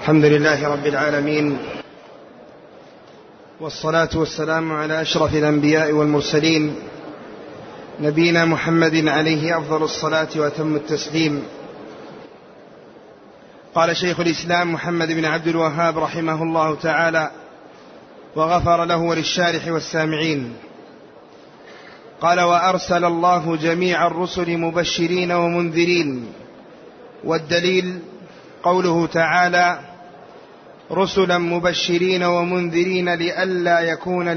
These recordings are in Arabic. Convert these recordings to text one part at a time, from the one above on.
الحمد لله رب العالمين، والصلاة والسلام على أشرف الأنبياء والمرسلين، نبينا محمد عليه أفضل الصلاة وأتم التسليم. قال شيخ الإسلام محمد بن عبد الوهاب رحمه الله تعالى وغفر له وللشارح والسامعين، قال: وأرسل الله جميع الرسل مبشرين ومنذرين. والدليل قوله تعالى: رسلا مبشرين ومنذرين لئلا يكون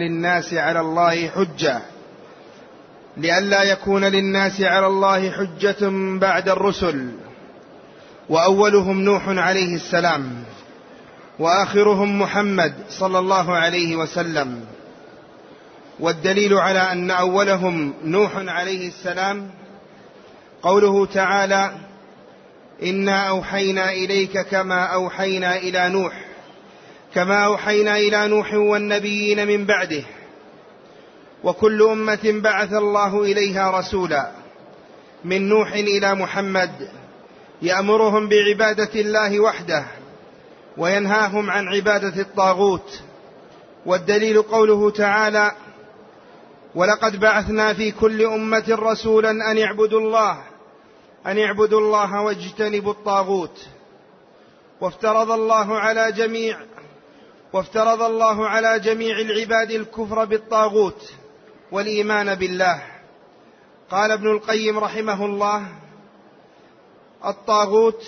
للناس على الله حجة بعد الرسل، وأولهم نوح عليه السلام، وآخرهم محمد صلى الله عليه وسلم. والدليل على أن أولهم نوح عليه السلام قوله تعالى: إنا أوحينا إليك كما أوحينا إلى نوح والنبيين من بعده، وكل أمة بعث الله إليها رسولا، من نوح إلى محمد، يأمرهم بعبادة الله وحده وينهاهم عن عبادة الطاغوت. والدليل قوله تعالى: ولقد بعثنا في كل أمة رسولا أن يعبدوا الله واجتنبوا الطاغوت. وافترض الله على جميع العباد الكفر بالطاغوت والإيمان بالله. قال ابن القيم رحمه الله: الطاغوت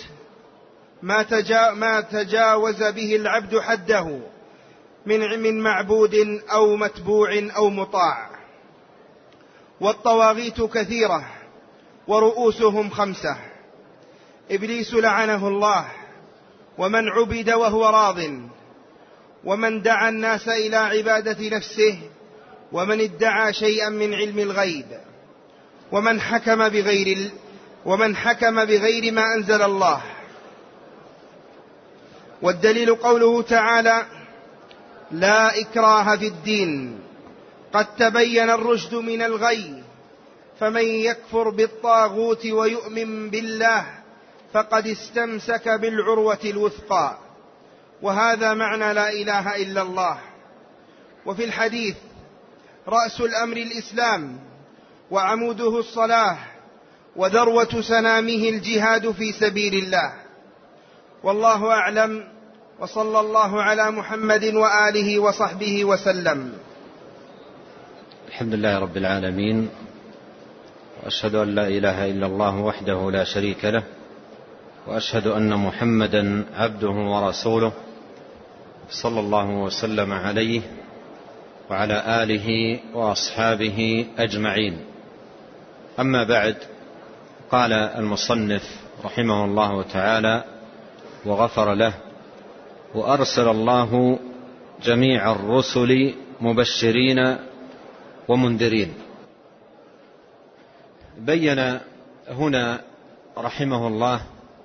ما تجاوز به العبد حده من معبود أو متبوع أو مطاع. والطواغيت كثيرة ورؤوسهم 5: إبليس لعنه الله، ومن عبد وهو راض، ومن دعا الناس إلى عبادة نفسه، ومن ادعى شيئا من علم الغيب، ومن حكم بغير ما أنزل الله. والدليل قوله تعالى: لا إكراه في الدين، قد تبين الرشد من الغي، فمن يكفر بالطاغوت ويؤمن بالله فقد استمسك بالعروة الوثقى. وهذا معنى لا إله إلا الله. وفي الحديث: رأس الأمر الإسلام، وعموده الصلاة، وذروة سنامه الجهاد في سبيل الله. والله أعلم، وصلى الله على محمد وآله وصحبه وسلم. الحمد لله رب العالمين، وأشهد أن لا إله إلا الله وحده لا شريك له، وأشهد أن محمدا عبده ورسوله، صلى الله وسلم عليه وعلى آله وأصحابه أجمعين. أما بعد، قال المصنف رحمه الله تعالى وغفر له: وأرسل الله جميع الرسل مبشرين ومنذرين. بين هنا رحمه الله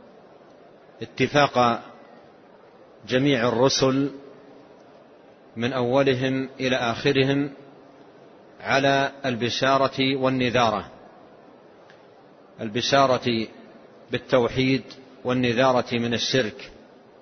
اتفاق جميع الرسل من أولهم إلى آخرهم على البشارة والنذارة، البشارة بالتوحيد والنذارة من الشرك،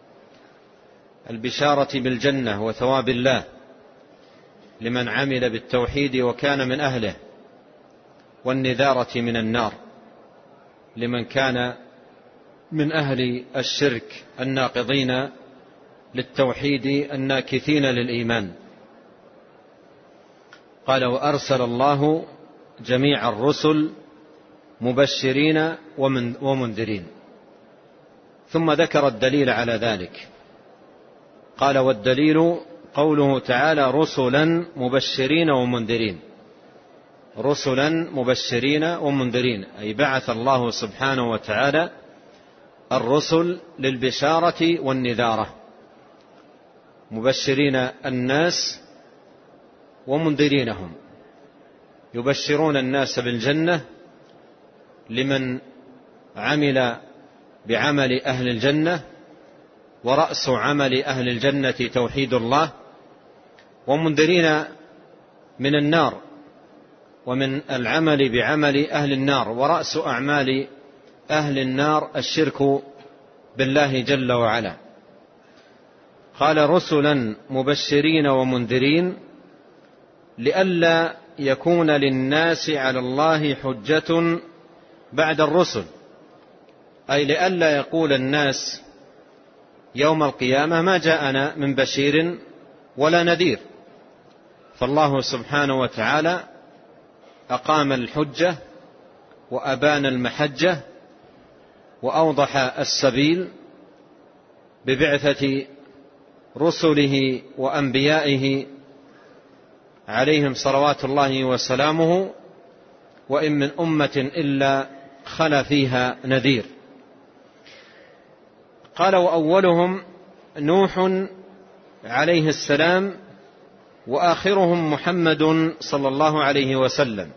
البشارة بالجنة وثواب الله لمن عمل بالتوحيد وكان من أهله، والنذارة من النار لمن كان من أهل الشرك الناقضين للتوحيد الناكثين للإيمان. قال: وأرسل الله جميع الرسل مبشرين ومنذرين. ثم ذكر الدليل على ذلك، قال: والدليل قوله تعالى: رسلا مبشرين ومنذرين. رسلا مبشرين ومنذرين، أي بعث الله سبحانه وتعالى الرسل للبشارة والنذارة، مبشرين الناس ومنذرينهم، يبشرون الناس بالجنة لمن عمل بعمل أهل الجنة، ورأس عمل أهل الجنة توحيد الله، ومنذرين من النار ومن العمل بعمل أهل النار، ورأس أعمال أهل النار الشرك بالله جل وعلا. قال رسلا مبشرين ومنذرين لئلا يكون للناس على الله حجة بعد الرسل، أي لئلا يقول الناس يوم القيامة ما جاءنا من بشير ولا نذير. فالله سبحانه وتعالى أقام الحجة وأبان المحجة وأوضح السبيل ببعثة رسله وأنبيائه عليهم صلوات الله وسلامه، وإن من أمة إلا خلا فيها نذير. قال وأولهم نوح عليه السلام وآخرهم محمد صلى الله عليه وسلم.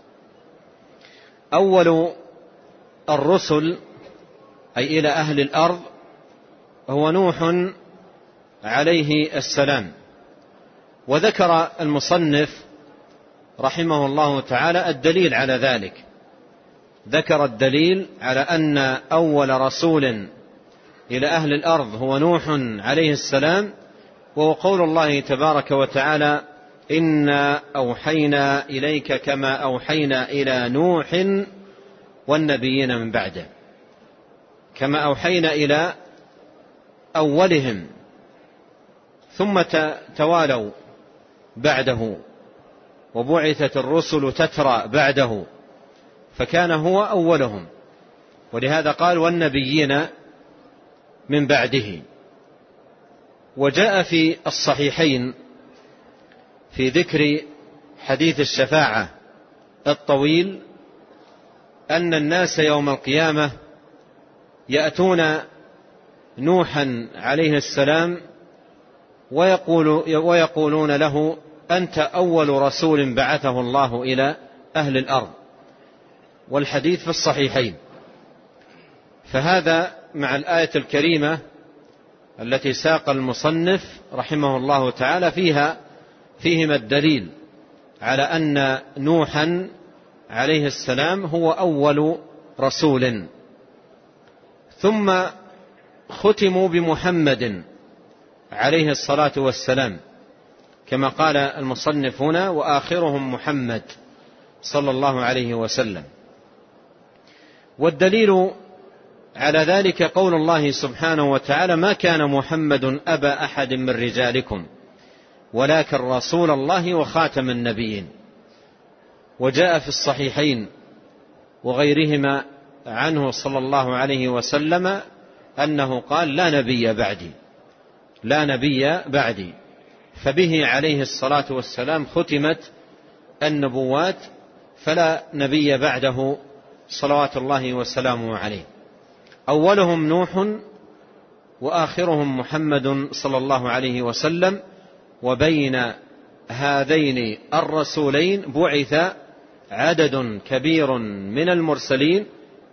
أول الرسل أي إلى أهل الأرض هو نوح عليه السلام. وذكر المصنف رحمه الله تعالى الدليل على ذلك، ذكر الدليل على أن أول رسول إلى أهل الأرض هو نوح عليه السلام، وهو قول الله تبارك وتعالى إنا أوحينا إليك كما أوحينا إلى نوح والنبيين من بعده، كما أوحينا إلى أولهم ثم توالوا بعده وبعثت الرسل تترى بعده، فكان هو أولهم، ولهذا قال والنبيين من بعده. وجاء في الصحيحين في ذكر حديث الشفاعة الطويل أن الناس يوم القيامة يأتون نوحا عليه السلام ويقولون له أنت أول رسول بعثه الله إلى أهل الأرض، والحديث في الصحيحين. فهذا مع الآية الكريمة التي ساق المصنف رحمه الله تعالى فيهما الدليل على أن نوحا عليه السلام هو أول رسول. ثم ختموا بمحمد عليه الصلاة والسلام كما قال المصنف هنا وآخرهم محمد صلى الله عليه وسلم. والدليل على ذلك قول الله سبحانه وتعالى ما كان محمد أبا أحد من رجالكم ولكن رسول الله وخاتم النبيين. وجاء في الصحيحين وغيرهما عنه صلى الله عليه وسلم أنه قال لا نبي بعدي، لا نبي بعدي، فبه عليه الصلاة والسلام ختمت النبوات، فلا نبي بعده صلوات الله وسلامه عليه. أولهم نوح وآخرهم محمد صلى الله عليه وسلم، وبين هذين الرسولين بعث عدد كبير من المرسلين.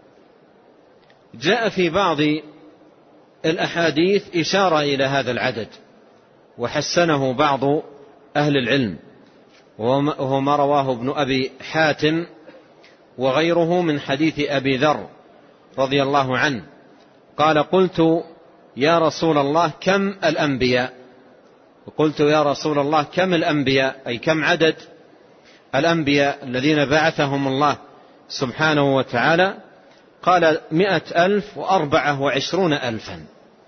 جاء في بعض الأحاديث إشارة إلى هذا العدد وحسنه بعض أهل العلم، وهو ما رواه ابن أبي حاتم وغيره من حديث أبي ذر رضي الله عنه قال قلت يا رسول الله كم الأنبياء؟ قلت يا رسول الله كم الأنبياء أي كم عدد الأنبياء الذين بعثهم الله سبحانه وتعالى؟ قال 124,000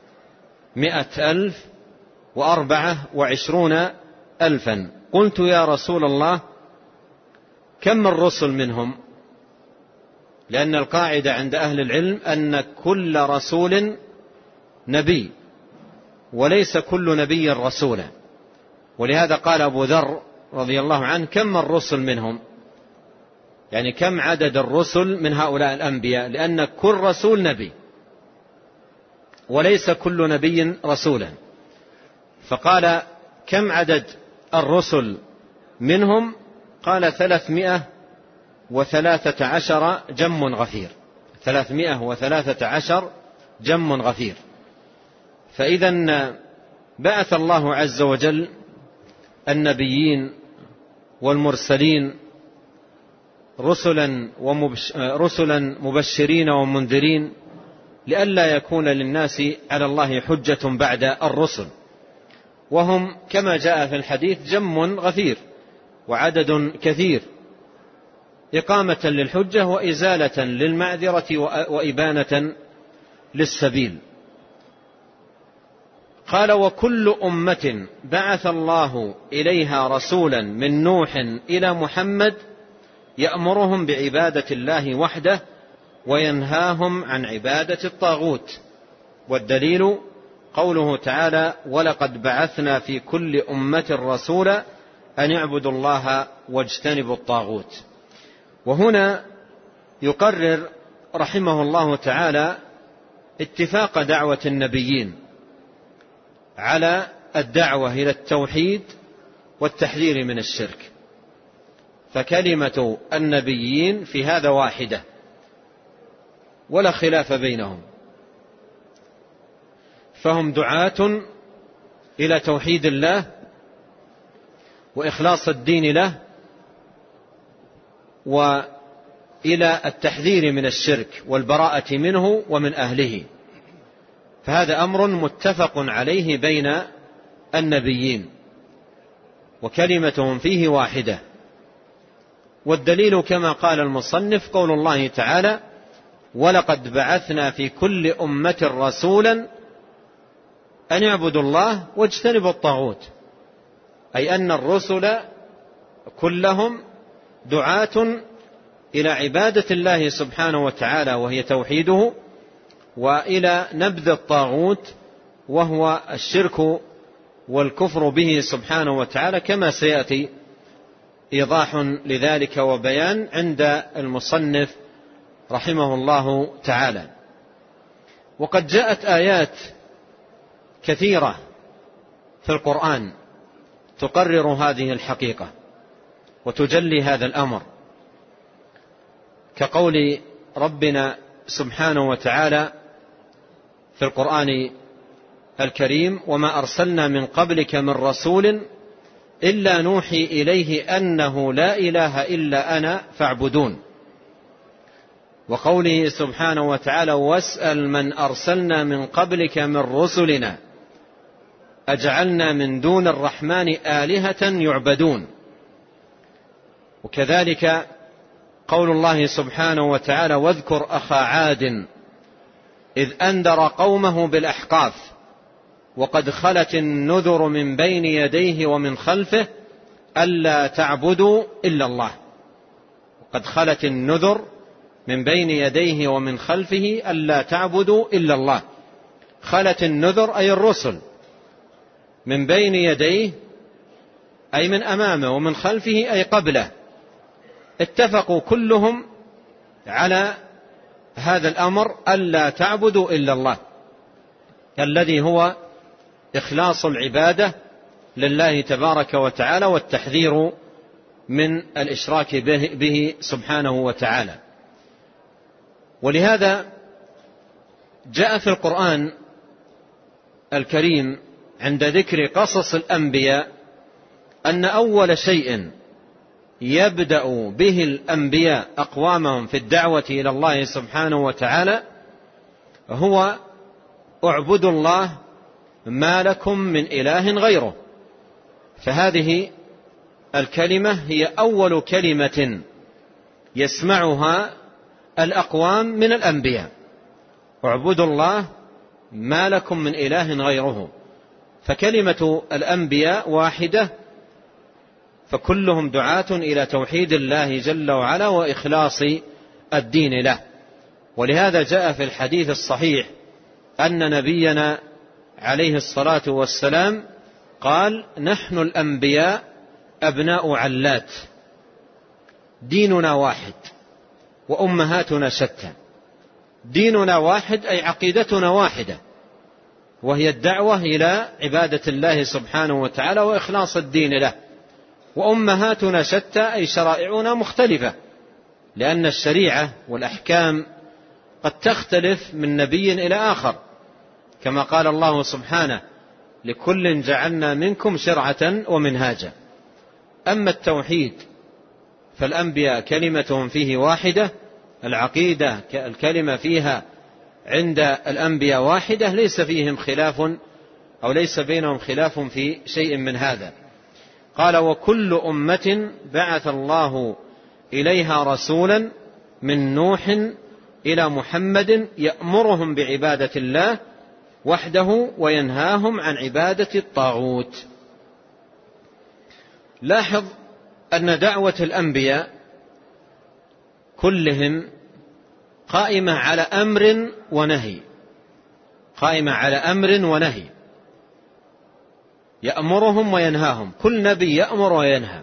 124,000. قلت يا رسول الله كم الرسل منهم؟ لأن القاعدة عند أهل العلم أن كل رسول نبي وليس كل نبي رسولا، ولهذا قال أبو ذر رضي الله عنه كم الرسل منهم، يعني كم عدد الرسل من هؤلاء الأنبياء، لأن كل رسول نبي وليس كل نبي رسولا. فقال كم عدد الرسل منهم؟ قال 313 جم غفير، 313 جم غفير. فإذا بعث الله عز وجل النبيين والمرسلين رسلا مبشرين ومنذرين لئلا يكون للناس على الله حجة بعد الرسل، وهم كما جاء في الحديث جم غفير وعدد كثير، إقامة للحجة وإزالة للمعذرة وإبانة للسبيل. قال: وكل أمة بعث الله إليها رسولا من نوح إلى محمد يأمرهم بعبادة الله وحده وينهاهم عن عبادة الطاغوت. والدليل قوله تعالى: ولقد بعثنا في كل أمة رسولا أن اعبدوا الله واجتنبوا الطاغوت. وهنا يقرر رحمه الله تعالى اتفاق دعوة النبيين على الدعوة إلى التوحيد والتحذير من الشرك، فكلمة النبيين في هذا واحدة ولا خلاف بينهم، فهم دعاة إلى توحيد الله وإخلاص الدين له وإلى التحذير من الشرك والبراءة منه ومن أهله، فهذا أمر متفق عليه بين النبيين وكلمتهم فيه واحدة. والدليل كما قال المصنف قول الله تعالى: ولقد بعثنا في كل أمة رسولا أن يعبدوا الله واجتنبوا الطاغوت، أي أن الرسل كلهم دعاة إلى عبادة الله سبحانه وتعالى وهي توحيده، وإلى نبذ الطاغوت وهو الشرك والكفر به سبحانه وتعالى، كما سيأتي إيضاح لذلك وبيان عند المصنف رحمه الله تعالى. وقد جاءت آيات كثيرة في القرآن تقرر هذه الحقيقة وتجلي هذا الأمر، كقول ربنا سبحانه وتعالى في القرآن الكريم: وما أرسلنا من قبلك من رسول إلا نوحي إليه أنه لا إله إلا أنا فاعبدون. وقوله سبحانه وتعالى: واسأل من أرسلنا من قبلك من رسلنا أجعلنا من دون الرحمن آلهة يعبدون. وكذلك قول الله سبحانه وتعالى: واذكر أخا عاد إذ أنذر قومه بالأحقاف وقد خلت النذر من بين يديه ومن خلفه ألا تعبدوا إلا الله. وقد خلت النذر من بين يديه ومن خلفه ألا تعبدوا إلا الله. خلت النذر أي الرسل، من بين يديه أي من أمامه، ومن خلفه أي قبله، اتفقوا كلهم على هذا الأمر ألا تعبدوا إلا الله، الذي هو إخلاص العبادة لله تبارك وتعالى والتحذير من الإشراك به سبحانه وتعالى. ولهذا جاء في القرآن الكريم عند ذكر قصص الأنبياء أن أول شيء يبدأ به الأنبياء أقوامهم في الدعوة إلى الله سبحانه وتعالى هو: اعبدوا الله ما لكم من إله غيره. فهذه الكلمة هي أول كلمة يسمعها الأقوام من الأنبياء: اعبدوا الله ما لكم من إله غيره. فكلمة الأنبياء واحدة، فكلهم دعاة إلى توحيد الله جل وعلا وإخلاص الدين له. ولهذا جاء في الحديث الصحيح أن نبينا عليه الصلاة والسلام قال: نحن الأنبياء أبناء علات، ديننا واحد وأمهاتنا شتى. ديننا واحد أي عقيدتنا واحدة، وهي الدعوة إلى عبادة الله سبحانه وتعالى وإخلاص الدين له. وأمهاتنا شتى أي شرائعنا مختلفة، لأن الشريعة والأحكام قد تختلف من نبي إلى آخر، كما قال الله سبحانه: لكل جعلنا منكم شرعة ومنهاجا. أما التوحيد فالأنبياء كلمتهم فيه واحدة، العقيدة الكلمة فيها عند الأنبياء واحدة، ليس فيهم خلاف أو ليس بينهم خلاف في شيء من هذا. قال وكل أمة بعث الله إليها رسولا من نوح إلى محمد يأمرهم بعبادة الله وحده وينهاهم عن عبادة الطاغوت. لاحظ أن دعوة الأنبياء كلهم قائمة على أمر ونهي، قائمة على أمر ونهي، يأمرهم وينهاهم. كل نبي يأمر وينهى،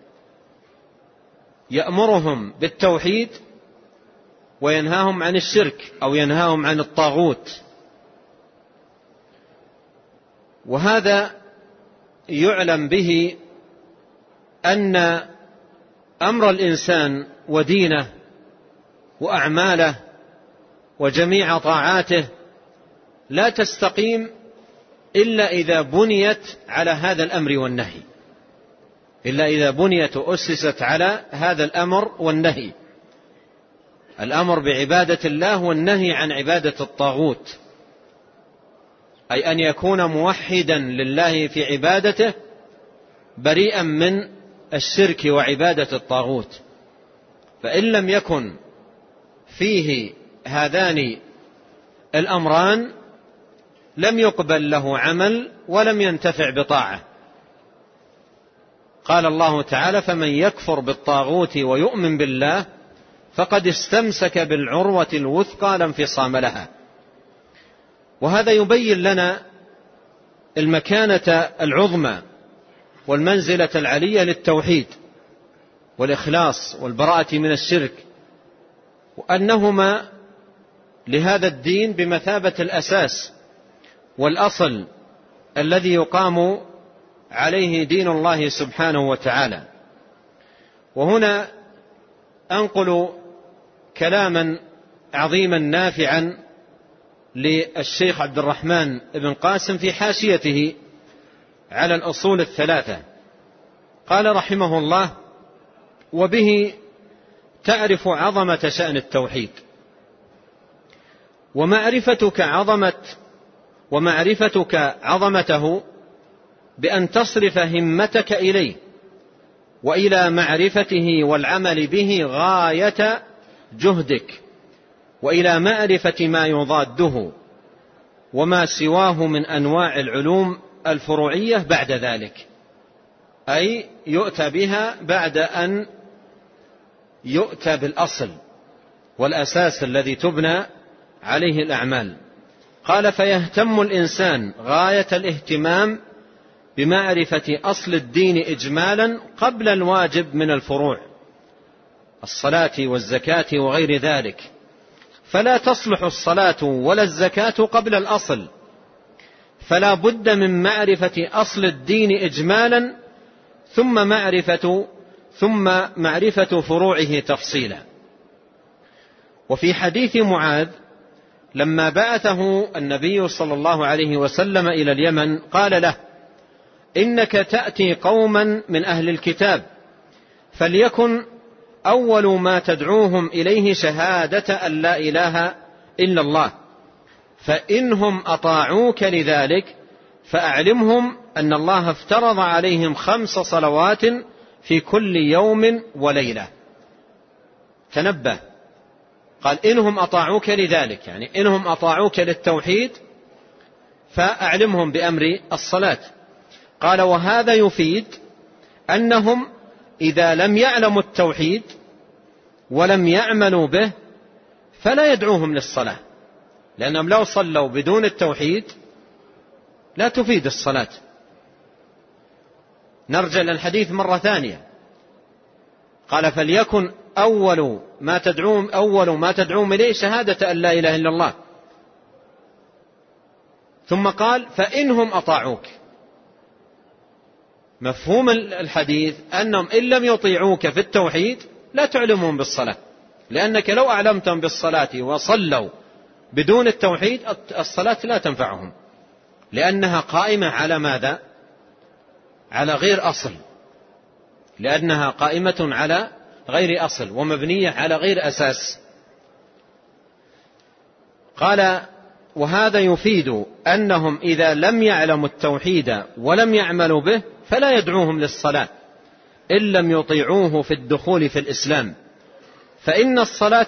يأمرهم بالتوحيد وينهاهم عن الشرك أو ينهاهم عن الطاغوت. وهذا يعلم به أن أمر الإنسان ودينه وأعماله وجميع طاعاته لا تستقيم إلا إذا بنيت على هذا الأمر والنهي، إلا إذا بنيت وأسست على هذا الأمر والنهي، الأمر بعبادة الله والنهي عن عبادة الطاغوت، أي أن يكون موحدا لله في عبادته بريئا من الشرك وعبادة الطاغوت. فإن لم يكن فيه هذان الأمران لم يقبل له عمل ولم ينتفع بطاعة. قال الله تعالى فمن يكفر بالطاغوت ويؤمن بالله فقد استمسك بالعروة الوثقى لا انفصام لها. وهذا يبين لنا المكانة العظمى والمنزلة العلية للتوحيد والإخلاص والبراءة من الشرك، وأنهما لهذا الدين بمثابة الأساس والأصل الذي يقام عليه دين الله سبحانه وتعالى. وهنا أنقل كلاما عظيما نافعا للشيخ عبد الرحمن بن قاسم في حاشيته على الأصول الثلاثة. قال رحمه الله وبه تعرف عظمة شأن التوحيد ومعرفتك عظمته بأن تصرف همتك إليه وإلى معرفته والعمل به غاية جهدك، وإلى معرفة ما يضاده وما سواه من أنواع العلوم الفروعية بعد ذلك، أي يؤتى بها بعد أن يؤتى بالأصل والأساس الذي تبنى عليه الأعمال. قال فيهتم الإنسان غاية الاهتمام بمعرفة أصل الدين إجمالا قبل الواجب من الفروع الصلاة والزكاة وغير ذلك، فلا تصلح الصلاة ولا الزكاة قبل الأصل، فلا بد من معرفة أصل الدين إجمالا ثم معرفة فروعه تفصيلا. وفي حديث معاذ لما بعثه النبي صلى الله عليه وسلم إلى اليمن قال له إنك تأتي قوما من أهل الكتاب فليكن أول ما تدعوهم إليه شهادة أن لا إله إلا الله، فإنهم أطاعوك لذلك فأعلمهم أن الله افترض عليهم 5 صلوات في كل يوم وليلة. تنبه، قال إنهم أطاعوك لذلك، يعني إنهم أطاعوك للتوحيد فأعلمهم بأمر الصلاة. قال وهذا يفيد أنهم إذا لم يعلموا التوحيد ولم يعملوا به فلا يدعوهم للصلاة، لأنهم لو صلوا بدون التوحيد لا تفيد الصلاة. نرجع للحديث مرة ثانية، قال فليكن أول ما تدعوهم إليه شهادة أن لا إله إلا الله، ثم قال فإنهم أطاعوك. مفهوم الحديث أنهم إن لم يطيعوك في التوحيد لا تعلمهم بالصلاة، لأنك لو أعلمتهم بالصلاة وصلوا بدون التوحيد الصلاة لا تنفعهم، لأنها قائمة على ماذا؟ على غير أصل، لأنها قائمة على غير أصل ومبنية على غير أساس. قال وهذا يفيد أنهم إذا لم يعلموا التوحيد ولم يعملوا به فلا يدعوهم للصلاة إن لم يطيعوه في الدخول في الإسلام، فإن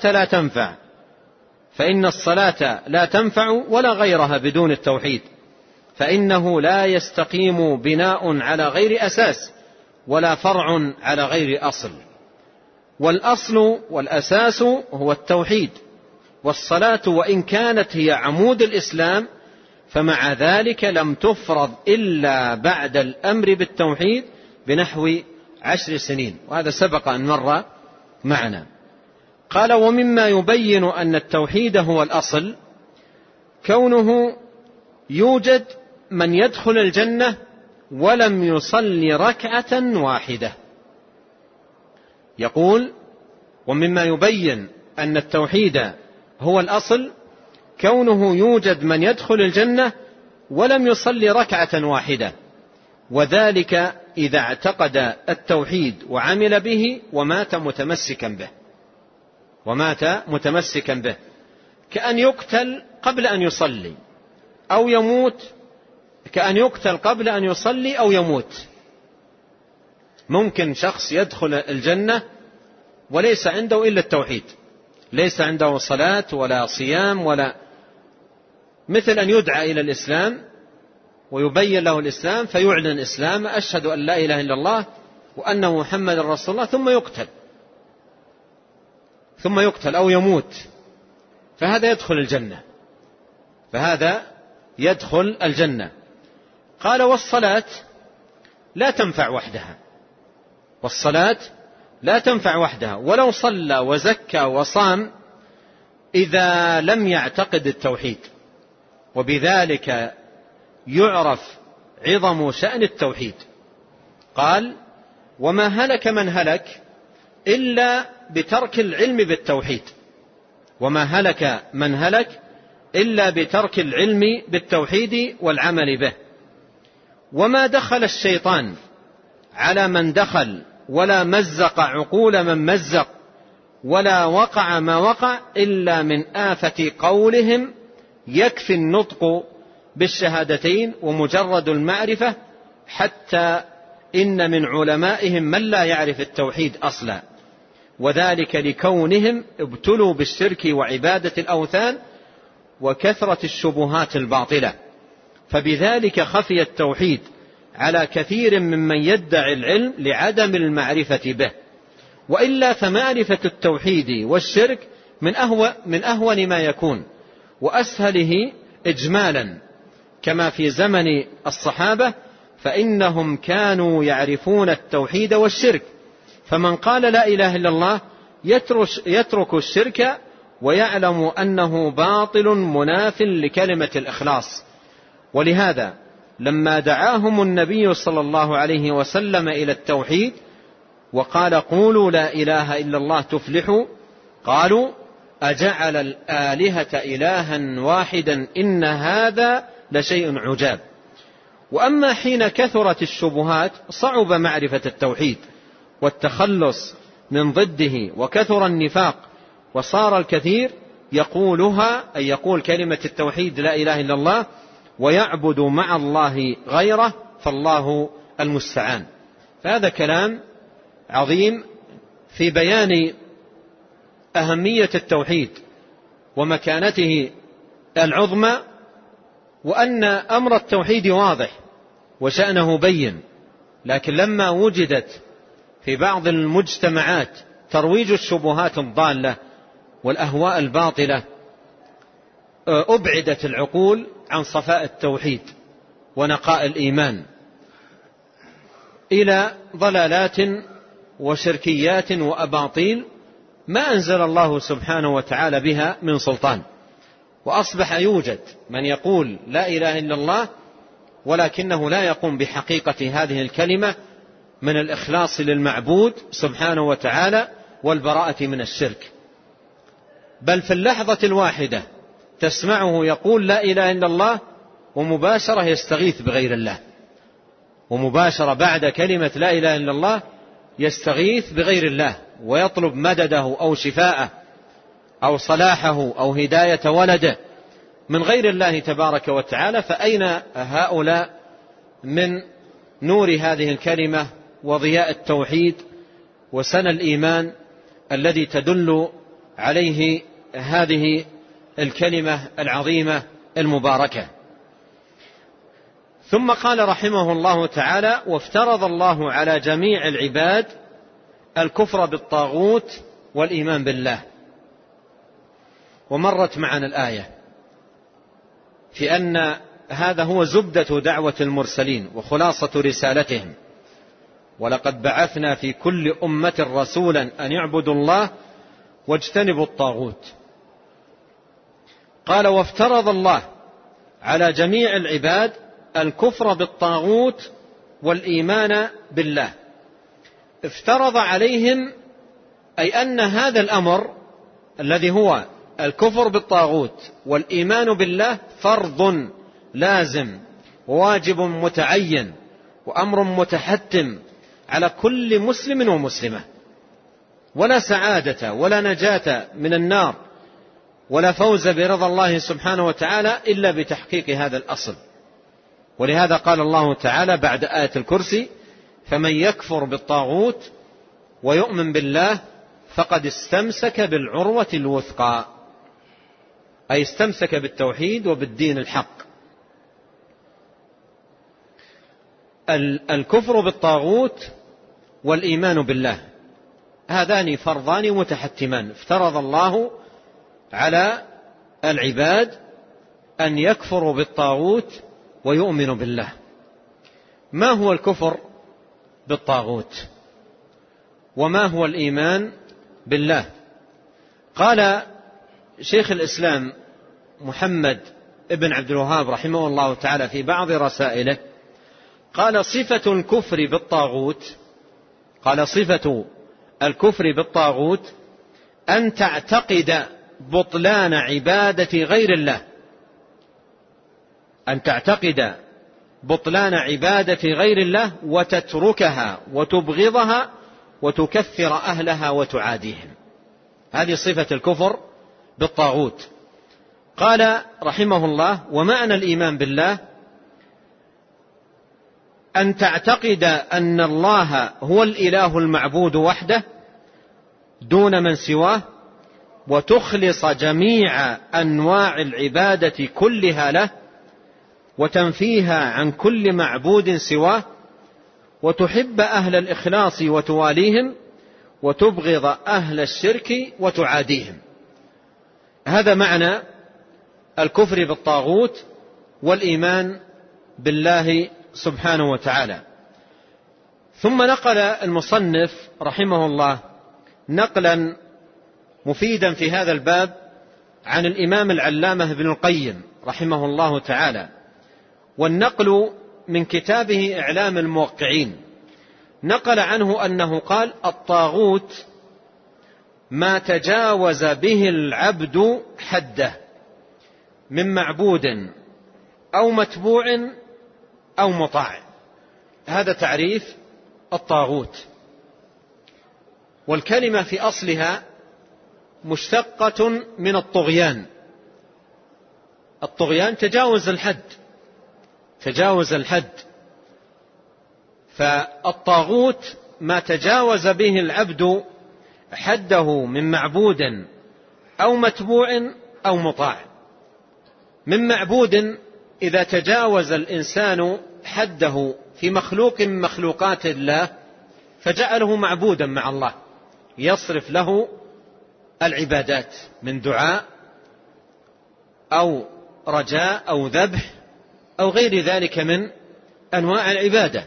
الصلاة لا تنفع ولا غيرها بدون التوحيد، فإنه لا يستقيم بناء على غير أساس ولا فرع على غير أصل، والأصل والأساس هو التوحيد، والصلاة وإن كانت هي عمود الإسلام فمع ذلك لم تفرض إلا بعد الأمر بالتوحيد بنحو 10 سنين، وهذا سبق أن مر معنا. قال: ومما يبين أن التوحيد هو الأصل كونه يوجد من يدخل الجنة ولم يصلي ركعة واحدة. يقول: ومما يبين أن التوحيد هو الأصل كونه يوجد من يدخل الجنة ولم يصلي ركعة واحدة، وذلك إذا اعتقد التوحيد وعمل به ومات متمسكا به، كأن يقتل قبل أن يصلي أو يموت، كأن يقتل قبل أن يصلي أو يموت. ممكن شخص يدخل الجنة وليس عنده إلا التوحيد، ليس عنده صلاة ولا صيام ولا، مثل أن يدعى إلى الإسلام ويبين له الإسلام فيعلن الإسلام: أشهد أن لا إله إلا الله وأن محمد رسول الله، ثم يقتل أو يموت، فهذا يدخل الجنة. قال: والصلاة لا تنفع وحدها ولو صلى وزكى وصام إذا لم يعتقد التوحيد، وبذلك يعرف عظم شأن التوحيد. قال: وما هلك من هلك إلا بترك العلم بالتوحيد والعمل به. وما دخل الشيطان على من دخل ولا مزق عقول من مزق ولا وقع ما وقع إلا من آفة قولهم يكفي النطق بالشهادتين ومجرد المعرفة، حتى إن من علمائهم من لا يعرف التوحيد أصلا، وذلك لكونهم ابتلوا بالشرك وعبادة الأوثان وكثرة الشبهات الباطلة، فبذلك خفي التوحيد على كثير ممن يدعي العلم لعدم المعرفة به. وإلا فمعرفة التوحيد والشرك من أهون ما يكون وأسهله إجمالا، كما في زمن الصحابة، فإنهم كانوا يعرفون التوحيد والشرك، فمن قال لا إله إلا الله يترك الشرك ويعلم أنه باطل مناف لكلمة الإخلاص. ولهذا لما دعاهم النبي صلى الله عليه وسلم إلى التوحيد وقال: قولوا لا إله إلا الله تفلحوا، قالوا: أجعل الآلهة إلها واحدا إن هذا لشيء عجاب. وأما حين كثرت الشبهات صعب معرفة التوحيد والتخلص من ضده، وكثر النفاق وصار الكثير يقولها، أي يقول كلمة التوحيد لا إله إلا الله، ويعبد مع الله غيره، فالله المستعان. فهذا كلام عظيم في بيان أهمية التوحيد ومكانته العظمى، وأن أمر التوحيد واضح وشأنه بين، لكن لما وجدت في بعض المجتمعات ترويج الشبهات الضالة والأهواء الباطلة أبعدت العقول عن صفاء التوحيد ونقاء الإيمان إلى ضلالات وشركيات وأباطيل ما أنزل الله سبحانه وتعالى بها من سلطان. وأصبح يوجد من يقول لا إله إلا الله ولكنه لا يقوم بحقيقة هذه الكلمة من الإخلاص للمعبود سبحانه وتعالى والبراءة من الشرك، بل في اللحظة الواحدة تسمعه يقول لا إله إلا الله ومباشرة يستغيث بغير الله، ومباشرة بعد كلمة لا إله إلا الله يستغيث بغير الله ويطلب مدده أو شفاءه أو صلاحه أو هداية ولده من غير الله تبارك وتعالى، فأين هؤلاء من نور هذه الكلمة وضياء التوحيد وسنى الإيمان الذي تدل عليه هذه الكلمة العظيمة المباركة. ثم قال رحمه الله تعالى: وافترض الله على جميع العباد الكفر بالطاغوت والإيمان بالله. ومرت معنا الآية في أن هذا هو زبدة دعوة المرسلين وخلاصة رسالتهم: ولقد بعثنا في كل أمة رسولا أن يعبدوا الله واجتنبوا الطاغوت. قال: وافترض الله على جميع العباد الكفر بالطاغوت والإيمان بالله. افترض عليهم أي أن هذا الأمر الذي هو الكفر بالطاغوت والإيمان بالله فرض لازم وواجب متعين وأمر متحتم على كل مسلم ومسلمة، ولا سعادة ولا نجاة من النار ولا فوز برضا الله سبحانه وتعالى إلا بتحقيق هذا الأصل. ولهذا قال الله تعالى بعد آية الكرسي: فمن يكفر بالطاغوت ويؤمن بالله فقد استمسك بالعروة الوثقى، أي استمسك بالتوحيد وبالدين الحق. الكفر بالطاغوت والإيمان بالله هذان فرضان متحتمان، افترض الله على العباد أن يكفروا بالطاغوت ويؤمنوا بالله. ما هو الكفر بالطاغوت وما هو الإيمان بالله؟ قال شيخ الإسلام محمد ابن عبد الوهاب رحمه الله تعالى في بعض رسائله، قال: صفة الكفر بالطاغوت، قال: صفة الكفر بالطاغوت أن تعتقد بطلان عبادة غير الله، أن تعتقد بطلان عبادة غير الله وتتركها وتبغضها وتكفر أهلها وتعاديهم. هذه صفة الكفر بالطاغوت. قال رحمه الله: ومعنى الإيمان بالله أن تعتقد أن الله هو الإله المعبود وحده دون من سواه، وتخلص جميع أنواع العبادة كلها له، وتنفيها عن كل معبود سواه، وتحب أهل الإخلاص وتواليهم، وتبغض أهل الشرك وتعاديهم. هذا معنى الكفر بالطاغوت والإيمان بالله سبحانه وتعالى. ثم نقل المصنف رحمه الله نقلا مفيدا في هذا الباب عن الإمام العلامة ابن القيم رحمه الله تعالى، والنقل من كتابه إعلام الموقعين. نقل عنه أنه قال: الطاغوت ما تجاوز به العبد حده من معبود أو متبوع أو مطاع. هذا تعريف الطاغوت. والكلمة في أصلها مشتقة من الطغيان. الطغيان تجاوز الحد، تجاوز الحد. فالطاغوت ما تجاوز به العبد حده من معبود أو متبوع أو مطاع. من معبود إذا تجاوز الإنسان حده في مخلوق من مخلوقات الله فجعله معبودا مع الله، يصرف له العبادات من دعاء أو رجاء أو ذبح أو غير ذلك من أنواع العبادة.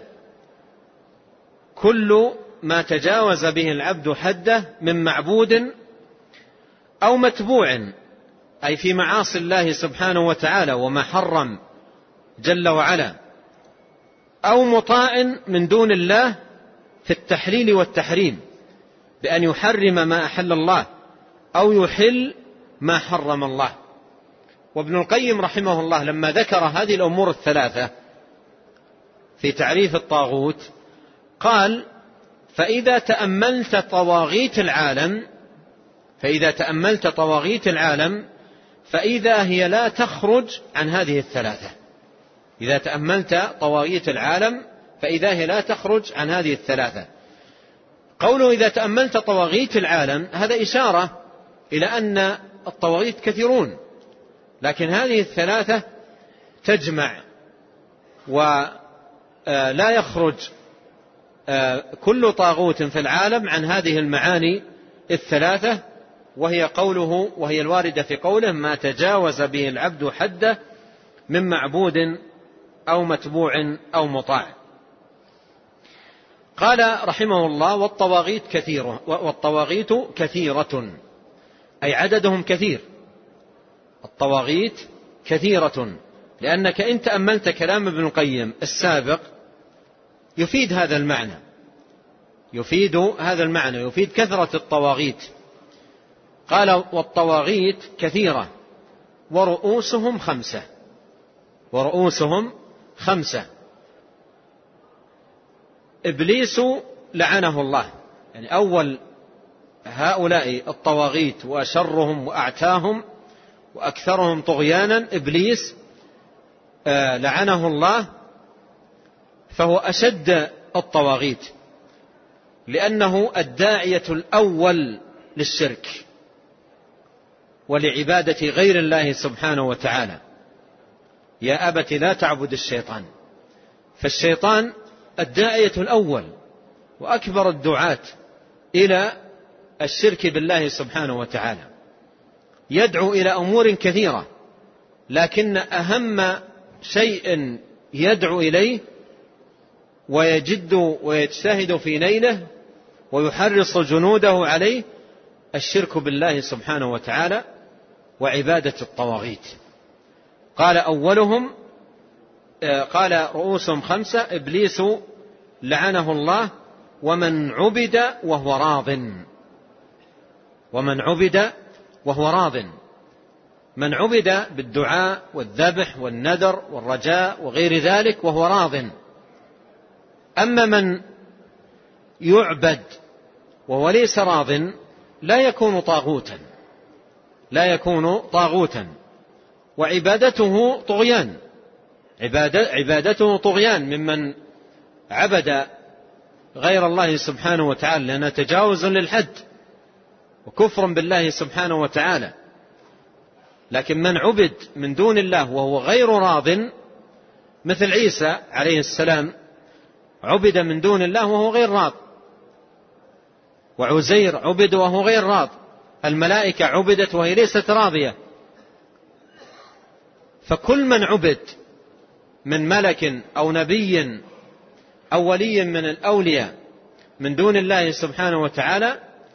كل ما تجاوز به العبد حده من معبود أو متبوع، أي في معاصي الله سبحانه وتعالى وما حرم جل وعلا، أو مطاع من دون الله في التحليل والتحريم بأن يحرم ما أحل الله أو يحل ما حرم الله. وابن القيم رحمه الله لما ذكر هذه الأمور الثلاثة في تعريف الطاغوت قال: فإذا تأملت طواغيت العالم فإذا هي لا تخرج عن هذه الثلاثة. إذا تأملت طواغيت العالم فإذا هي لا تخرج عن هذه الثلاثة. قوله إذا تأملت طواغيت العالم هذا إشارة إلى أن الطواغيت كثيرون، لكن هذه الثلاثة تجمع، ولا يخرج كل طاغوت في العالم عن هذه المعاني الثلاثة، وهي الواردة في قوله ما تجاوز به العبد حده من معبود أو متبوع أو مطاع. قال رحمه الله والطواغيت كثيرة، أي عددهم كثير. الطواغيت كثيرة، لأنك إن تأملت كلام ابن القيم السابق يفيد هذا المعنى، يفيد كثرة الطواغيت. قال والطواغيت كثيرة ورؤوسهم خمسة. إبليس لعنه الله، يعني أول هؤلاء الطواغيت وأشرهم وأعتاهم وأكثرهم طغيانا إبليس لعنه الله، فهو أشد الطواغيت، لأنه الداعية الأول للشرك ولعبادة غير الله سبحانه وتعالى. يا أبت لا تعبد الشيطان، فالشيطان الداعية الأول وأكبر الدعاة إلى الشرك بالله سبحانه وتعالى، يدعو إلى أمور كثيرة، لكن أهم شيء يدعو إليه ويجد ويجتهد في نيله ويحرص جنوده عليه الشرك بالله سبحانه وتعالى وعبادة الطواغيت. قال رؤوسهم خمسة إبليس لعنه الله ومن عبد وهو راض. من عبد بالدعاء والذبح والنذر والرجاء وغير ذلك وهو راض. أما من يعبد وهو ليس راض لا يكون طاغوتا، وعبادته طغيان ممن عبد غير الله سبحانه وتعالى، لأنه تجاوز للحد وكفر بالله سبحانه وتعالى. لكن من عبد من دون الله وهو غير راض، مثل عيسى عليه السلام عبد من دون الله وهو غير راض، وعزير عبد وهو غير راض، الملائكة عبدت وهي ليست راضية. فكل من عبد من ملك أو نبي أو ولي من الأولياء من دون الله سبحانه وتعالى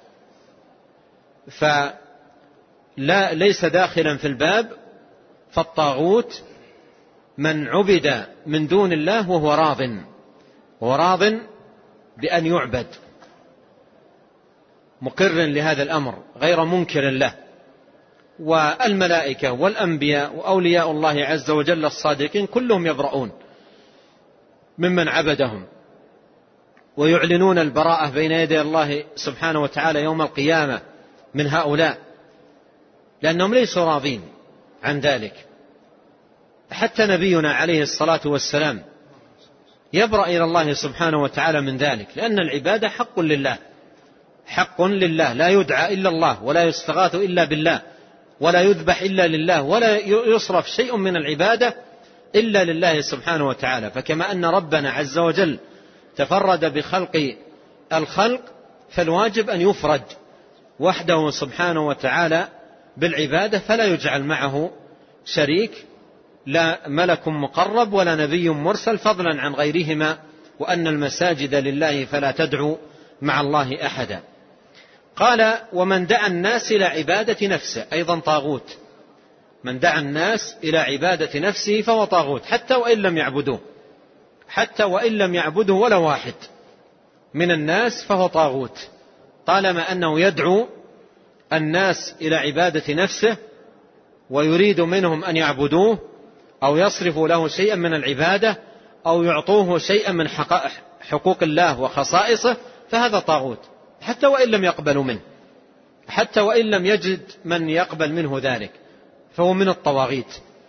ليس داخلا في الباب. فالطاغوت من عبد من دون الله وهو راض بأن يعبد، مقر لهذا الأمر غير منكر له. والملائكة والأنبياء وأولياء الله عز وجل الصادقين كلهم يبرؤون ممن عبدهم، ويعلنون البراءة بين يدي الله سبحانه وتعالى يوم القيامة من هؤلاء، لأنهم ليسوا راضين عن ذلك. حتى نبينا عليه الصلاة والسلام يبرأ إلى الله سبحانه وتعالى من ذلك، لأن العبادة حق لله، لا يدعى إلا الله، ولا يستغاث إلا بالله، ولا يذبح إلا لله، ولا يصرف شيء من العبادة إلا لله سبحانه وتعالى. فكما أن ربنا عز وجل تفرد بخلق الخلق، فالواجب أن يفرد وحده سبحانه وتعالى بالعبادة، فلا يجعل معه شريك، لا ملك مقرب ولا نبي مرسل، فضلا عن غيرهما، وأن المساجد لله فلا تدعوا مع الله أحدا. قال ومن دعا الناس إلى عبادة نفسه أيضا طاغوت. من دعا الناس إلى عبادة نفسه فهو طاغوت، حتى وإن لم يعبده ولا واحد من الناس فهو طاغوت، طالما أنه يدعو الناس إلى عبادة نفسه ويريد منهم أن يعبدوه أو يصرفوا له شيئا من العبادة أو يعطوه شيئا من حقوق الله وخصائصه، فهذا طاغوت، حتى وإن لم يقبلوا منه، حتى وإن لم يجد من يقبل منه ذلك، فهو من الطواغيت،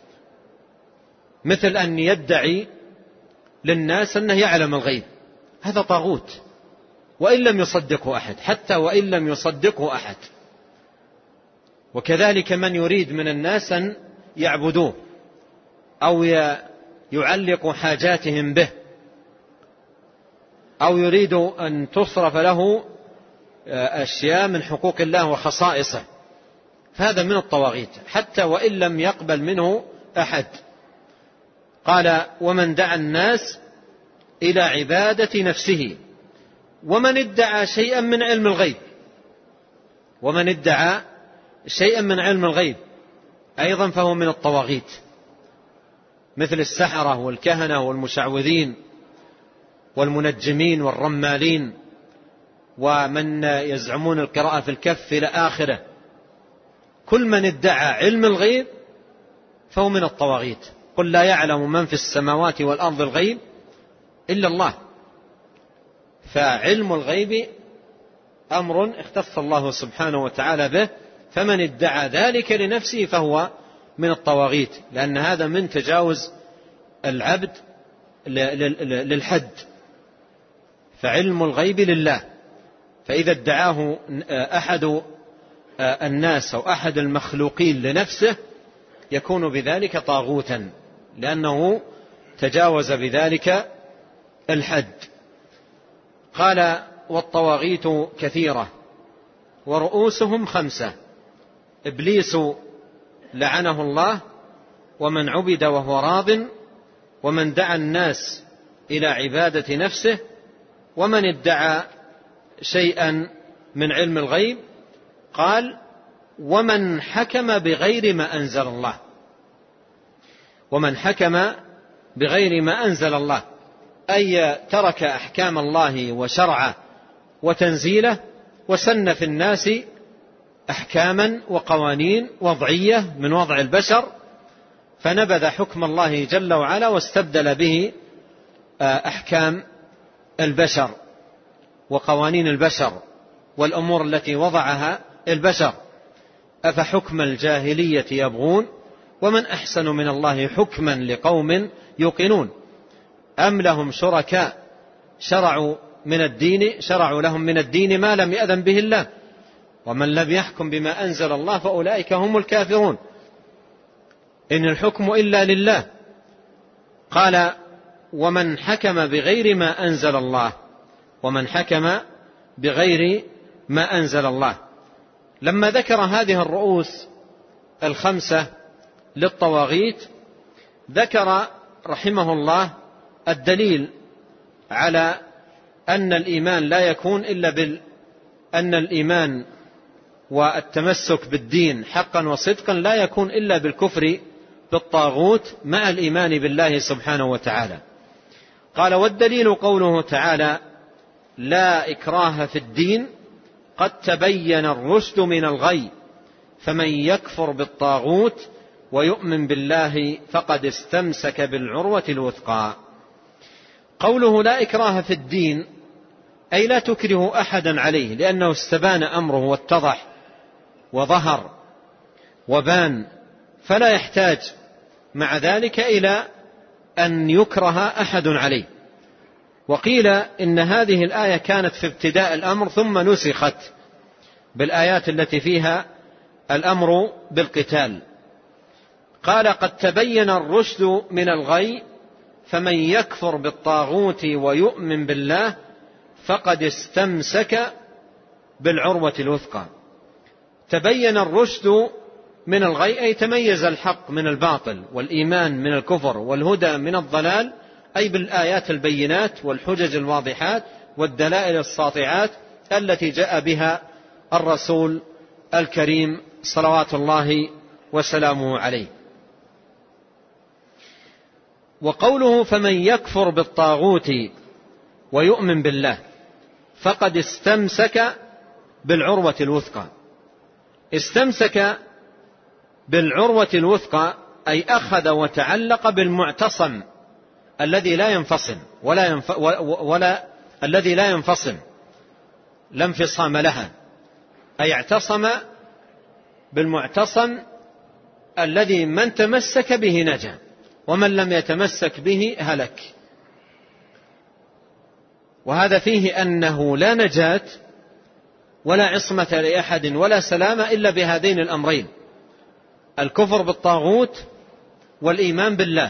مثل أن يدعي للناس أنه يعلم الغيب، هذا طاغوت وإن لم يصدقه أحد، حتى وإن لم يصدقه أحد. وكذلك من يريد من الناس أن يعبدوه أو يعلق حاجاتهم به، أو يريد أن تصرف له أشياء من حقوق الله وخصائصه، فهذا من الطواغيت حتى وإن لم يقبل منه أحد. قال: ومن دعا الناس إلى عبادة نفسه، ومن ادعى شيئا من علم الغيب، ومن ادعى شيئا من علم الغيب أيضا فهو من الطواغيت، مثل السحرة والكهنة والمشعوذين والمنجمين والرمالين ومن يزعمون القراءة في الكف إلى آخره. كل من ادعى علم الغيب فهو من الطواغيت. قل لا يعلم من في السماوات والأرض الغيب إلا الله. فعلم الغيب أمر اختص الله سبحانه وتعالى به، فمن ادعى ذلك لنفسه فهو من الطواغيت، لأن هذا من تجاوز العبد للحد. فعلم الغيب لله، فإذا ادعاه أحد الناس أو أحد المخلوقين لنفسه يكون بذلك طاغوتا، لأنه تجاوز بذلك الحد. قال: والطواغيت كثيرة ورؤوسهم 5: إبليس لعنه الله، ومن عبد وهو راض، ومن دعا الناس إلى عبادة نفسه، ومن ادعى شيئا من علم الغيب. قال: ومن حكم بغير ما أنزل الله. ومن حكم بغير ما أنزل الله أي ترك أحكام الله وشرعه وتنزيله، وسن في الناس أحكاما وقوانين وضعية من وضع البشر، فنبذ حكم الله جل وعلا واستبدل به أحكام البشر وقوانين البشر والأمور التي وضعها البشر. أفحكم الجاهلية يبغون ومن أحسن من الله حكما لقوم يوقنون أم لهم شركاء شرعوا لهم من الدين ما لم يأذن به الله ومن لم يحكم بما أنزل الله فأولئك هم الكافرون إن الحكم إلا لله. قال: ومن حكم بغير ما أنزل الله. ومن حكم بغير ما أنزل الله. لما ذكر هذه الرؤوس 5 للطواغيت ذكر رحمه الله الدليل على أن الإيمان لا يكون إلا أن الإيمان والتمسك بالدين حقا وصدقا لا يكون إلا بالكفر بالطاغوت مع الإيمان بالله سبحانه وتعالى. قال: والدليل قوله تعالى: لا إكراه في الدين قد تبين الرشد من الغي فمن يكفر بالطاغوت ويؤمن بالله فقد استمسك بالعروة الوثقى. قوله لا إكراه في الدين أي لا تكره أحدا عليه، لأنه استبان أمره واتضح وظهر وبان، فلا يحتاج مع ذلك إلى أن يكره أحد عليه. وقيل إن هذه الآية كانت في ابتداء الأمر ثم نسخت بالآيات التي فيها الأمر بالقتال. قال: قد تبين الرشد من الغي فمن يكفر بالطاغوت ويؤمن بالله فقد استمسك بالعروة الوثقى. تبين الرشد من الغي أي تميز الحق من الباطل والإيمان من الكفر والهدى من الضلال، أي بالآيات البينات والحجج الواضحات والدلائل الساطعات التي جاء بها الرسول الكريم صلوات الله وسلامه عليه. وقوله فمن يكفر بالطاغوت ويؤمن بالله فقد استمسك بالعروة الوثقى. استمسك بالعروة الوثقى أي أخذ وتعلق بالمعتصم الذي لا ينفصل الذي لا ينفصل لا انفصام لها، أي اعتصم بالمعتصم الذي من تمسك به نجا ومن لم يتمسك به هلك. وهذا فيه أنه لا نجاة ولا عصمة لأحد ولا سلامة إلا بهذين الأمرين: الكفر بالطاغوت والإيمان بالله.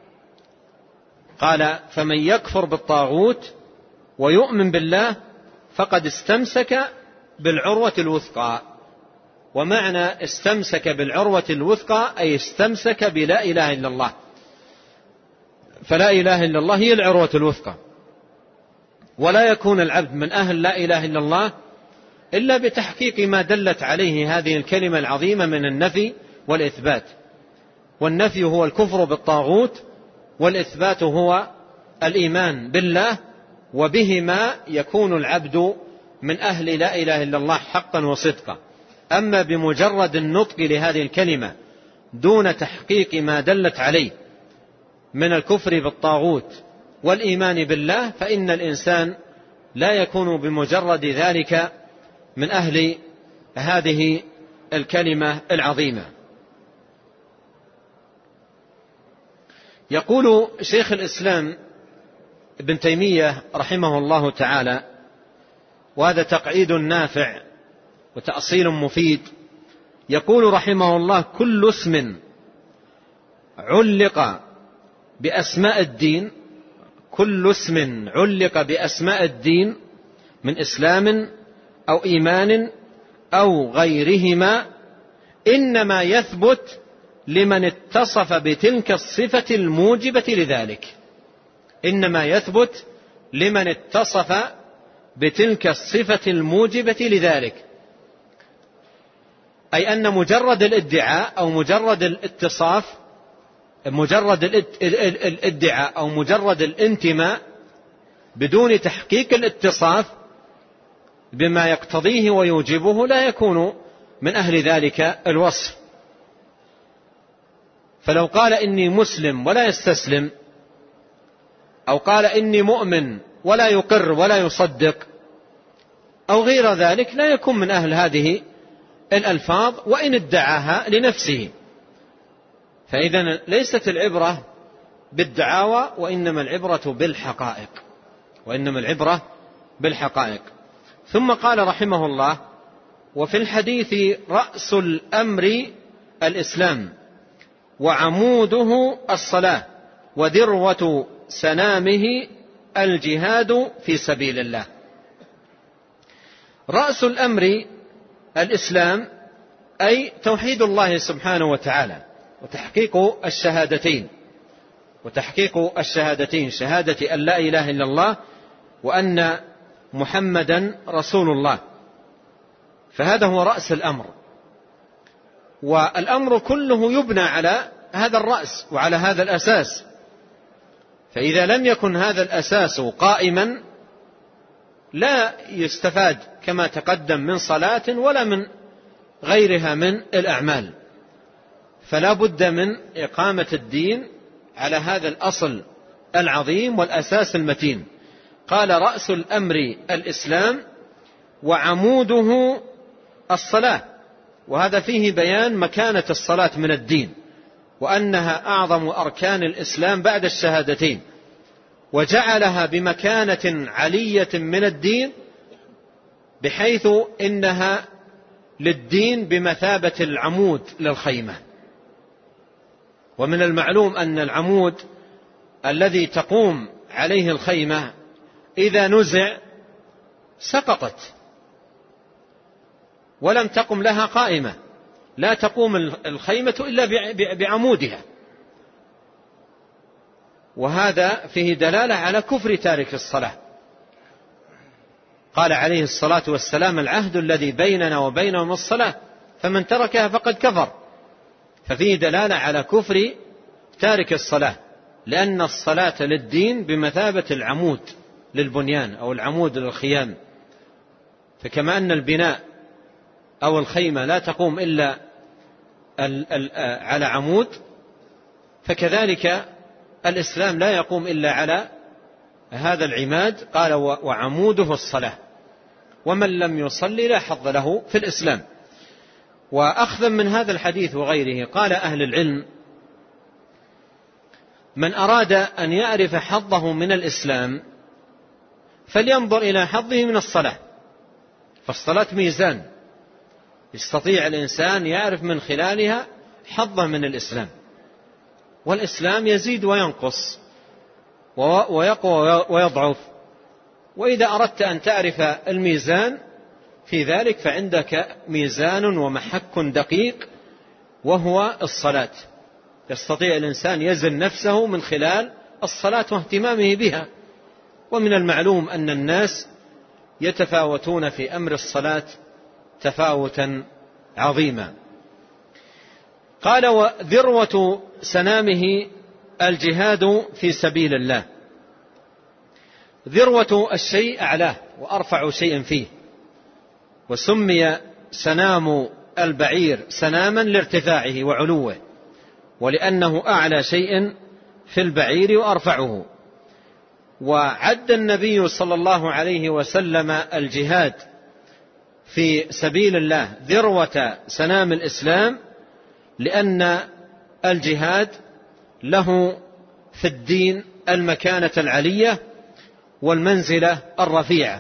قال: فمن يكفر بالطاغوت ويؤمن بالله فقد استمسك بالعروة الوثقى. ومعنى استمسك بالعروة الوثقى أي استمسك بلا إله إلا الله، فلا إله إلا الله هي العروة الوثقى. ولا يكون العبد من أهل لا إله إلا الله إلا بتحقيق ما دلت عليه هذه الكلمة العظيمة من النفي والإثبات. والنفي هو الكفر بالطاغوت، والإثبات هو الإيمان بالله، وبهما يكون العبد من أهل لا إله إلا الله حقا وصدقا. أما بمجرد النطق لهذه الكلمة دون تحقيق ما دلت عليه من الكفر بالطاغوت والإيمان بالله فإن الإنسان لا يكون بمجرد ذلك من أهل هذه الكلمة العظيمة. يقول شيخ الإسلام ابن تيمية رحمه الله تعالى، وهذا تقعيد نافع وتأصيل مفيد، يقول رحمه الله: كل اسم علق بأسماء الدين، كل اسم علق بأسماء الدين من إسلام أو إيمان أو غيرهما إنما يثبت لمن اتصف بتلك الصفة الموجبة لذلك. إنما يثبت لمن اتصف بتلك الصفة الموجبة لذلك، أي أن مجرد الادعاء أو مجرد الاتصاف، مجرد الادعاء أو مجرد الانتماء بدون تحقيق الاتصاف بما يقتضيه ويوجبه لا يكون من أهل ذلك الوصف. فلو قال إني مسلم ولا يستسلم، أو قال إني مؤمن ولا يقر ولا يصدق، أو غير ذلك، لا يكون من أهل هذه الألفاظ وإن ادعاها لنفسه. فإذا ليست العبرة بالدعاوى وإنما العبرة بالحقائق، وإنما العبرة بالحقائق. ثم قال رحمه الله: وفي الحديث رأس الأمر الإسلام وعموده الصلاة وذروة سنامه الجهاد في سبيل الله. رأس الأمر الإسلام أي توحيد الله سبحانه وتعالى وتحقيق الشهادتين، وتحقيق الشهادتين، شهادة أن لا إله إلا الله وأن محمدا رسول الله. فهذا هو رأس الأمر، والأمر كله يبنى على هذا الرأس وعلى هذا الأساس. فإذا لم يكن هذا الأساس قائما لا يستفاد كما تقدم من صلاة ولا من غيرها من الأعمال. فلا بد من إقامة الدين على هذا الأصل العظيم والأساس المتين. قال: رأس الأمر الإسلام وعموده الصلاة، وهذا فيه بيان مكانة الصلاة من الدين، وأنها أعظم أركان الإسلام بعد الشهادتين، وجعلها بمكانة علية من الدين بحيث إنها للدين بمثابة العمود للخيمة. ومن المعلوم أن العمود الذي تقوم عليه الخيمة إذا نزع سقطت ولم تقم لها قائمة، لا تقوم الخيمة إلا بعمودها. وهذا فيه دلالة على كفر تارك الصلاة. قال عليه الصلاة والسلام: العهد الذي بيننا وبينهم الصلاة، فمن تركها فقد كفر. ففيه دلالة على كفر تارك الصلاة، لأن الصلاة للدين بمثابة العمود للبنيان أو العمود للخيام. فكما أن البناء أو الخيمة لا تقوم إلا على عمود، فكذلك الإسلام لا يقوم إلا على هذا العماد. قال: وعموده الصلاة، ومن لم يصلي لا حظ له في الإسلام. وأخذا من هذا الحديث وغيره قال أهل العلم: من أراد أن يعرف حظه من الإسلام فلينظر إلى حظه من الصلاة، فالصلاة ميزان يستطيع الإنسان يعرف من خلالها حظه من الإسلام، والإسلام يزيد وينقص ويقوى ويضعف. وإذا أردت أن تعرف الميزان في ذلك فعندك ميزان ومحك دقيق وهو الصلاة. يستطيع الإنسان يزن نفسه من خلال الصلاة واهتمامه بها. ومن المعلوم أن الناس يتفاوتون في أمر الصلاة تفاوتا عظيما. قال: وذروة سنامه الجهاد في سبيل الله. ذروة الشيء أعلاه وأرفع شيء فيه، وسمي سنام البعير سناما لارتفاعه وعلوه، ولأنه أعلى شيء في البعير وأرفعه. وعد النبي صلى الله عليه وسلم الجهاد في سبيل الله ذروة سنام الإسلام، لأن الجهاد له في الدين المكانة العلية والمنزلة الرفيعة.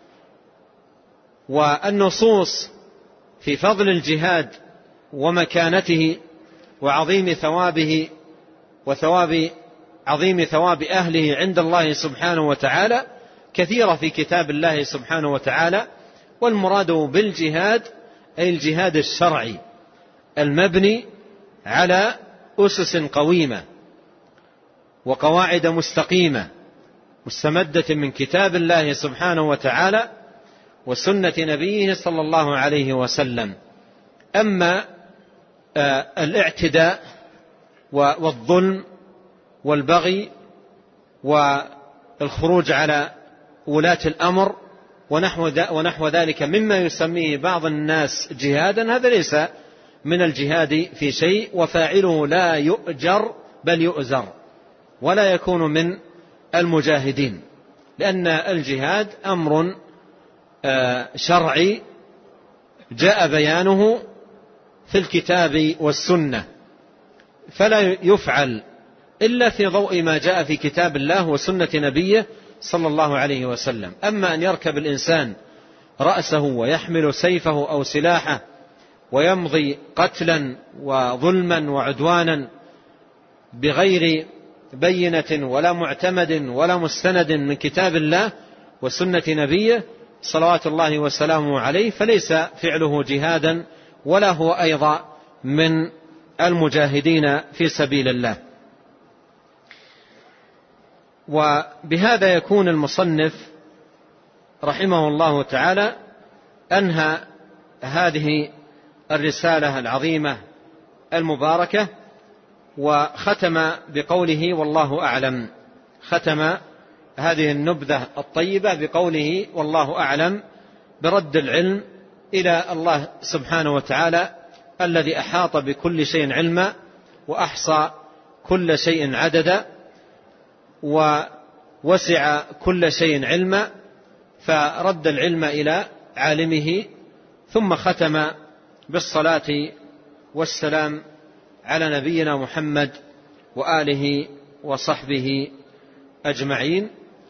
والنصوص في فضل الجهاد ومكانته وعظيم ثوابه عظيم ثواب أهله عند الله سبحانه وتعالى كثيرة في كتاب الله سبحانه وتعالى. والمراد بالجهاد أي الجهاد الشرعي المبني على أسس قويمة وقواعد مستقيمة مستمدة من كتاب الله سبحانه وتعالى وسنة نبيه صلى الله عليه وسلم. أما الاعتداء والظلم والبغي والخروج على ولاة الأمر ونحو ذلك مما يسميه بعض الناس جهادا، هذا ليس من الجهاد في شيء، وفاعله لا يؤجر بل يؤزر ولا يكون من المجاهدين، لأن الجهاد أمر شرعي جاء بيانه في الكتاب والسنة، فلا يفعل إلا في ضوء ما جاء في كتاب الله وسنة نبيه صلى الله عليه وسلم. أما أن يركب الإنسان رأسه ويحمل سيفه أو سلاحه ويمضي قتلا وظلما وعدوانا بغير بينة ولا معتمد ولا مستند من كتاب الله وسنة نبيه صلوات الله وسلامه عليه، فليس فعله جهادا ولا هو أيضا من المجاهدين في سبيل الله. وبهذا يكون المصنف رحمه الله تعالى أنهى هذه الرسالة العظيمة المباركة، وختم بقوله والله أعلم. ختم هذه النبذة الطيبة بقوله والله أعلم، برد العلم إلى الله سبحانه وتعالى الذي أحاط بكل شيء علما وأحصى كل شيء عددا ووسع كل شيء علما، فرد العلم إلى عالمه، ثم ختم بالصلاة والسلام على نبينا محمد وآله وصحبه أجمعين.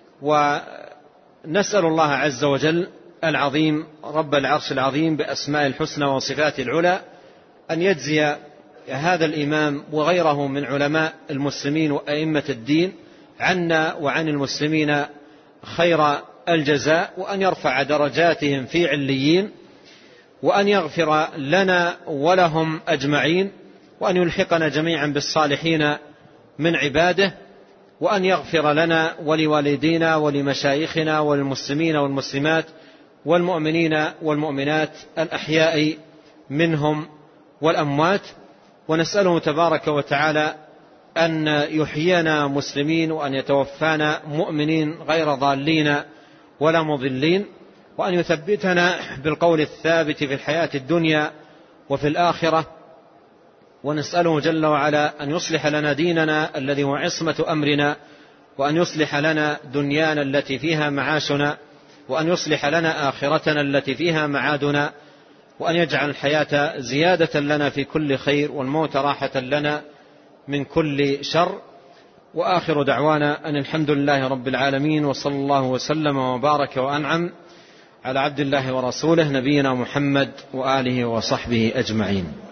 ونسأل الله عز وجل العظيم رب العرش العظيم بأسماء الحسنى وصفات العلى أن يجزي هذا الإمام وغيره من علماء المسلمين وأئمة الدين عنا وعن المسلمين خير الجزاء، وأن يرفع درجاتهم في عليين، وأن يغفر لنا ولهم أجمعين، وأن يلحقنا جميعا بالصالحين من عباده، وأن يغفر لنا ولوالدينا ولمشايخنا وللمسلمين والمسلمات والمؤمنين والمؤمنات الأحياء منهم والأموات. ونسأله تبارك وتعالى أن يحيينا مسلمين، وأن يتوفانا مؤمنين غير ضالين ولا مضلين، وأن يثبتنا بالقول الثابت في الحياة الدنيا وفي الآخرة. ونسأله جل وعلا أن يصلح لنا ديننا الذي هو عصمة أمرنا، وأن يصلح لنا دنيانا التي فيها معاشنا، وأن يصلح لنا آخرتنا التي فيها معادنا، وأن يجعل الحياة زيادة لنا في كل خير والموت راحة لنا من كل شر. وآخر دعوانا أن الحمد لله رب العالمين، وصلى الله وسلم وبارك وأنعم على عبد الله ورسوله نبينا محمد وآله وصحبه أجمعين.